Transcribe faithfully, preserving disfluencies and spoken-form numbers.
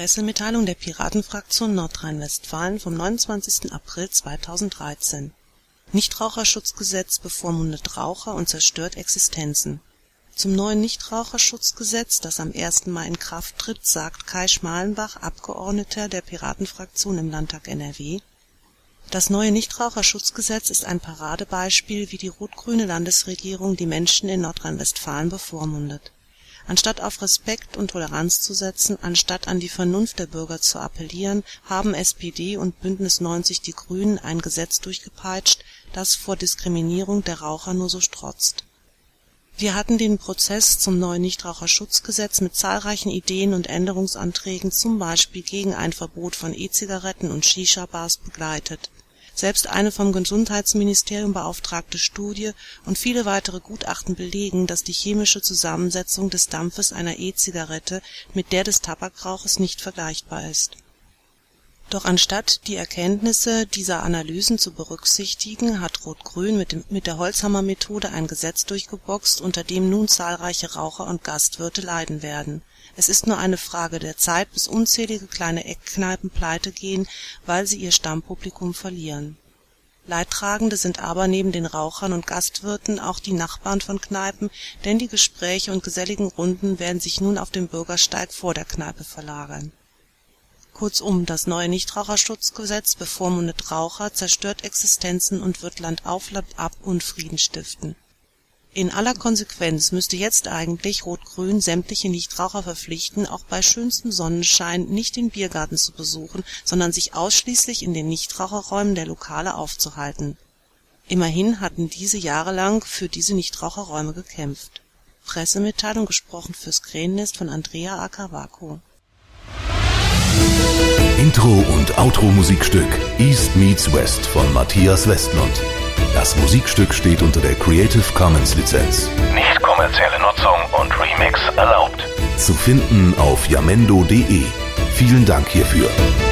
Pressemitteilung der Piratenfraktion Nordrhein-Westfalen vom neunundzwanzigsten April zweitausenddreizehn. Nichtraucherschutzgesetz bevormundet Raucher und zerstört Existenzen. Zum neuen Nichtraucherschutzgesetz, das am ersten Mai in Kraft tritt, sagt Kai Schmalenbach, Abgeordneter der Piratenfraktion im Landtag N R W: Das neue Nichtraucherschutzgesetz ist ein Paradebeispiel, wie die rot-grüne Landesregierung die Menschen in Nordrhein-Westfalen bevormundet. Anstatt auf Respekt und Toleranz zu setzen, anstatt an die Vernunft der Bürger zu appellieren, haben S P D und Bündnis neunzig Die Grünen ein Gesetz durchgepeitscht, das vor Diskriminierung der Raucher nur so strotzt. Wir hatten den Prozess zum neuen Nichtraucherschutzgesetz mit zahlreichen Ideen und Änderungsanträgen, zum Beispiel gegen ein Verbot von E-Zigaretten und Shisha-Bars, begleitet. Selbst eine vom Gesundheitsministerium beauftragte Studie und viele weitere Gutachten belegen, dass die chemische Zusammensetzung des Dampfes einer E-Zigarette mit der des Tabakrauches nicht vergleichbar ist. Doch anstatt die Erkenntnisse dieser Analysen zu berücksichtigen, hat Rot-Grün mit dem, mit der Holzhammer-Methode ein Gesetz durchgeboxt, unter dem nun zahlreiche Raucher und Gastwirte leiden werden. Es ist nur eine Frage der Zeit, bis unzählige kleine Eckkneipen pleitegehen, weil sie ihr Stammpublikum verlieren. Leidtragende sind aber neben den Rauchern und Gastwirten auch die Nachbarn von Kneipen, denn die Gespräche und geselligen Runden werden sich nun auf dem Bürgersteig vor der Kneipe verlagern. Kurzum, das neue Nichtraucherschutzgesetz bevormundet Raucher, zerstört Existenzen und wird Land auf, Land ab Unfrieden stiften. In aller Konsequenz müsste jetzt eigentlich Rot-Grün sämtliche Nichtraucher verpflichten, auch bei schönstem Sonnenschein nicht den Biergarten zu besuchen, sondern sich ausschließlich in den Nichtraucherräumen der Lokale aufzuhalten. Immerhin hatten diese jahrelang für diese Nichtraucherräume gekämpft. Pressemitteilung, gesprochen fürs Krähennest, von Andrea Akavako. Intro- und Outro-Musikstück East Meets West von Matthias Westlund. Das Musikstück steht unter der Creative Commons Lizenz. Nicht kommerzielle Nutzung und Remix erlaubt. Zu finden auf jamendo punkt de. Vielen Dank hierfür.